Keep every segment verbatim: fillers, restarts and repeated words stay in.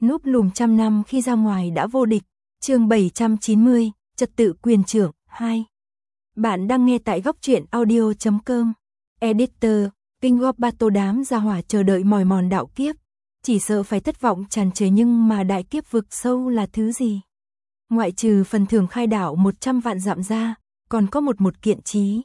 Núp lùm trăm năm khi ra ngoài đã vô địch. Chương bảy trăm chín mươi, trật tự quyền trưởng hai. Bạn đang nghe tại góc truyện audio chấm com. Editor, King of Battle đám gia hỏa chờ đợi mỏi mòn đạo kiếp, chỉ sợ phải thất vọng tràn trề, nhưng mà đại kiếp vực sâu là thứ gì? Ngoại trừ phần thưởng khai đảo một trăm vạn dặm ra, còn có một một kiện chí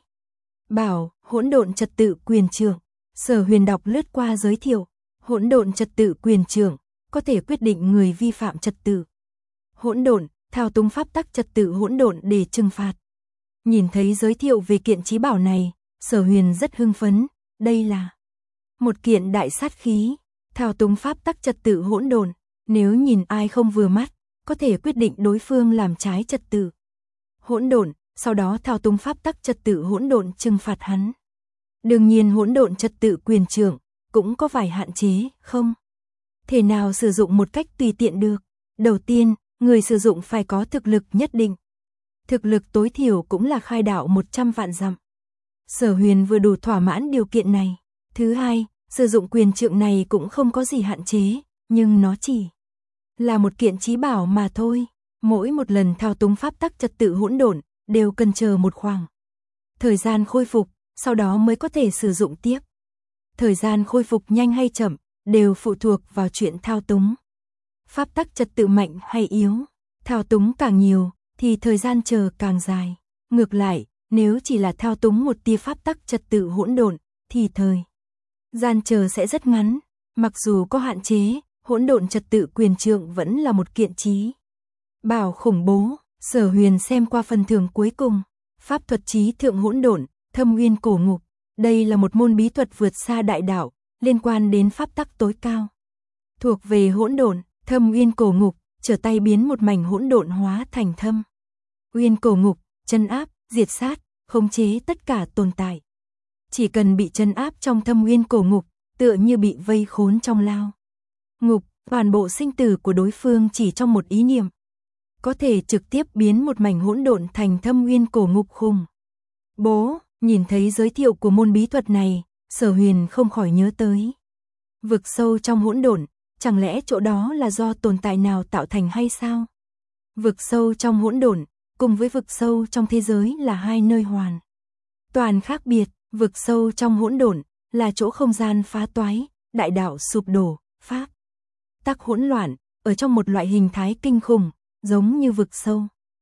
bảo, hỗn độn trật tự quyền trưởng. Sở Huyền đọc lướt qua giới thiệu, hỗn độn trật tự quyền trưởng có thể quyết định người vi phạm trật tự hỗn độn, thao túng pháp tắc trật tự hỗn độn để trừng phạt. Nhìn thấy giới thiệu về kiện chí bảo này, Sở Huyền rất hưng phấn, đây là một kiện đại sát khí, thao túng pháp tắc trật tự hỗn độn, nếu nhìn ai không vừa mắt, có thể quyết định đối phương làm trái trật tự hỗn độn, sau đó thao túng pháp tắc trật tự hỗn độn trừng phạt hắn. Đương nhiên hỗn độn trật tự quyền trưởng cũng có vài hạn chế, không thể nào sử dụng một cách tùy tiện được. Đầu tiên, người sử dụng phải có thực lực nhất định. Thực lực tối thiểu cũng là khai đạo một trăm vạn dặm. Sở Huyền vừa đủ thỏa mãn điều kiện này. Thứ hai, sử dụng quyền trượng này cũng không có gì hạn chế, nhưng nó chỉ là một kiện chí bảo mà thôi. Mỗi một lần thao túng pháp tắc trật tự hỗn độn đều cần chờ một khoảng thời gian khôi phục, sau đó mới có thể sử dụng tiếp. Thời gian khôi phục nhanh hay chậm đều phụ thuộc vào chuyện thao túng pháp tắc trật tự mạnh hay yếu. Thao túng càng nhiều thì thời gian chờ càng dài. Ngược lại, nếu chỉ là thao túng một tia pháp tắc trật tự hỗn độn thì thời gian chờ sẽ rất ngắn. Mặc dù có hạn chế, hỗn độn trật tự quyền trượng vẫn là một kiện chí bảo khủng bố. Sở Huyền xem qua phần thưởng cuối cùng, pháp thuật chí thượng hỗn độn, thâm nguyên cổ ngục. Đây là một môn bí thuật vượt xa đại đạo, liên quan đến pháp tắc tối cao. Thuộc về hỗn độn, thâm nguyên cổ ngục, trở tay biến một mảnh hỗn độn hóa thành thâm nguyên cổ ngục, trấn áp, diệt sát, khống chế tất cả tồn tại. Chỉ cần bị trấn áp trong thâm nguyên cổ ngục, tựa như bị vây khốn trong lao ngục, toàn bộ sinh tử của đối phương chỉ trong một ý niệm, có thể trực tiếp biến một mảnh hỗn độn thành thâm nguyên cổ ngục khủng bố. Nhìn thấy giới thiệu của môn bí thuật này, Sở Huyền không khỏi nhớ tới vực sâu trong hỗn độn, chẳng lẽ chỗ đó là do tồn tại nào tạo thành hay sao? Vực sâu trong hỗn độn cùng với vực sâu trong thế giới là hai nơi hoàn toàn khác biệt. Vực sâu trong hỗn độn là chỗ không gian phá toái, đại đạo sụp đổ, pháp tắc hỗn loạn, ở trong một loại hình thái kinh khủng, giống như vực sâu.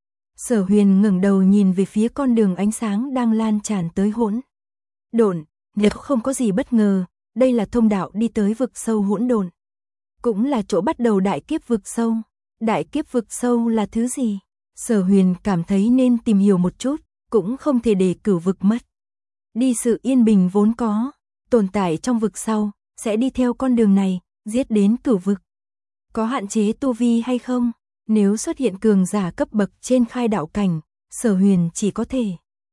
Sở Huyền ngẩng đầu nhìn về phía con đường ánh sáng đang lan tràn tới hỗn độn, nếu không có gì bất ngờ, đây là thông đạo đi tới vực sâu hỗn độn, cũng là chỗ bắt đầu đại kiếp vực sâu. Đại kiếp vực sâu là thứ gì? Sở Huyền cảm thấy nên tìm hiểu một chút, cũng không thể để cửu vực mất đi sự yên bình vốn có. Tồn tại trong vực sâu sẽ đi theo con đường này, giết đến cửu vực. Có hạn chế tu vi hay không? Nếu xuất hiện cường giả cấp bậc trên khai đạo cảnh, Sở Huyền chỉ có thể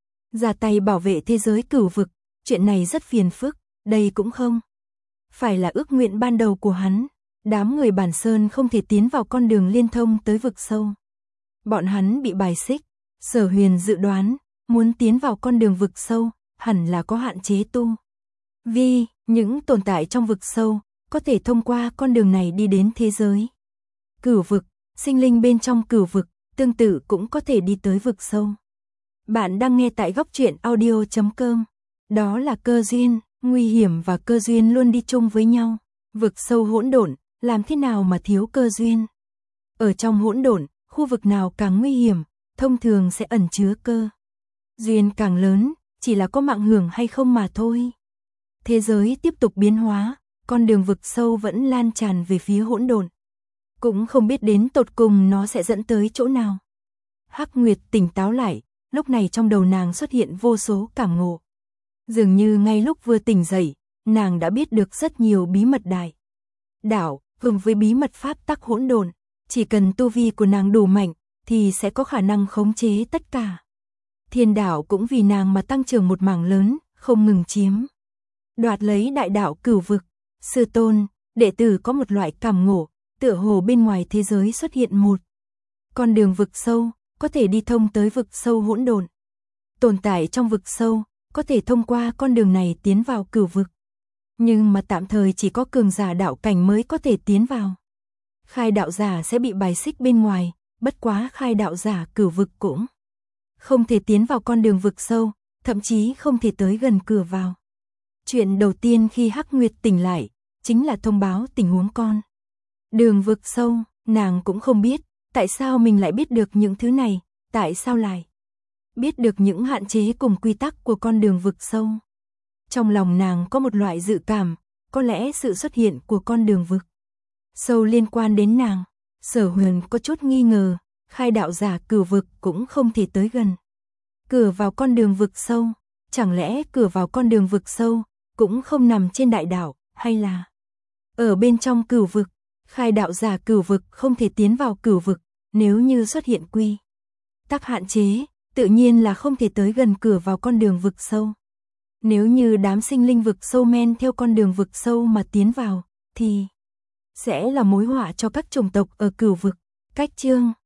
ra tay bảo vệ thế giới cửu vực. Chuyện này rất phiền phức, đây cũng không phải là ước nguyện ban đầu của hắn. Đám người Bản Sơn không thể tiến vào con đường liên thông tới vực sâu, bọn hắn bị bài xích. Sở Huyền dự đoán, muốn tiến vào con đường vực sâu, hẳn là có hạn chế tu vi. Những tồn tại trong vực sâu có thể thông qua con đường này đi đến thế giới cửu vực. Sinh linh bên trong cửu vực tương tự cũng có thể đi tới vực sâu. Bạn đang nghe tại góc truyện audio chấm com. Đó là cơ duyên, nguy hiểm và cơ duyên luôn đi chung với nhau. Vực sâu hỗn độn, làm thế nào mà thiếu cơ duyên? Ở trong hỗn độn, khu vực nào càng nguy hiểm, thông thường sẽ ẩn chứa cơ duyên càng lớn, chỉ là có mạng hưởng hay không mà thôi. Thế giới tiếp tục biến hóa, con đường vực sâu vẫn lan tràn về phía hỗn độn, cũng không biết đến tột cùng nó sẽ dẫn tới chỗ nào. Hắc Nguyệt tỉnh táo lại, lúc này trong đầu nàng xuất hiện vô số cảm ngộ. Dường như ngay lúc vừa tỉnh dậy, nàng đã biết được rất nhiều bí mật đại đạo, cùng với bí mật pháp tắc hỗn độn. Chỉ cần tu vi của nàng đủ mạnh, thì sẽ có khả năng khống chế tất cả. Thiên đạo cũng vì nàng mà tăng trưởng một mảng lớn, không ngừng chiếm đoạt lấy đại đạo cửu vực. Sư tôn, đệ tử có một loại cảm ngộ, tựa hồ bên ngoài thế giới xuất hiện một con đường vực sâu, có thể đi thông tới vực sâu hỗn độn. Tồn tại trong vực sâu có thể thông qua con đường này tiến vào cửu vực, nhưng mà tạm thời chỉ có cường giả đạo cảnh mới có thể tiến vào. khai đạo giả sẽ bị bài xích bên ngoài, bất quá khai đạo giả cửu vực cũng không thể tiến vào con đường vực sâu, thậm chí không thể tới gần cửa vào. Chuyện đầu tiên khi Hắc Nguyệt tỉnh lại, chính là thông báo tình huống con đường vực sâu, nàng cũng không biết, tại sao mình lại biết được những thứ này, tại sao lại biết được những hạn chế cùng quy tắc của con đường vực sâu. Trong lòng nàng có một loại dự cảm, có lẽ sự xuất hiện của con đường vực sâu liên quan đến nàng. Sở Huyền có chút nghi ngờ, khai đạo giả cửu vực cũng không thể tới gần cửa vào con đường vực sâu, chẳng lẽ cửa vào con đường vực sâu cũng không nằm trên đại đạo, hay là ở bên trong cửu vực? Khai đạo giả cửu vực không thể tiến vào cửu vực, nếu như xuất hiện quy tắc hạn chế, tự nhiên là không thể tới gần cửa vào con đường vực sâu. Nếu như đám sinh linh vực sâu men theo con đường vực sâu mà tiến vào, thì sẽ là mối họa cho các chủng tộc ở cửu vực. Cách chương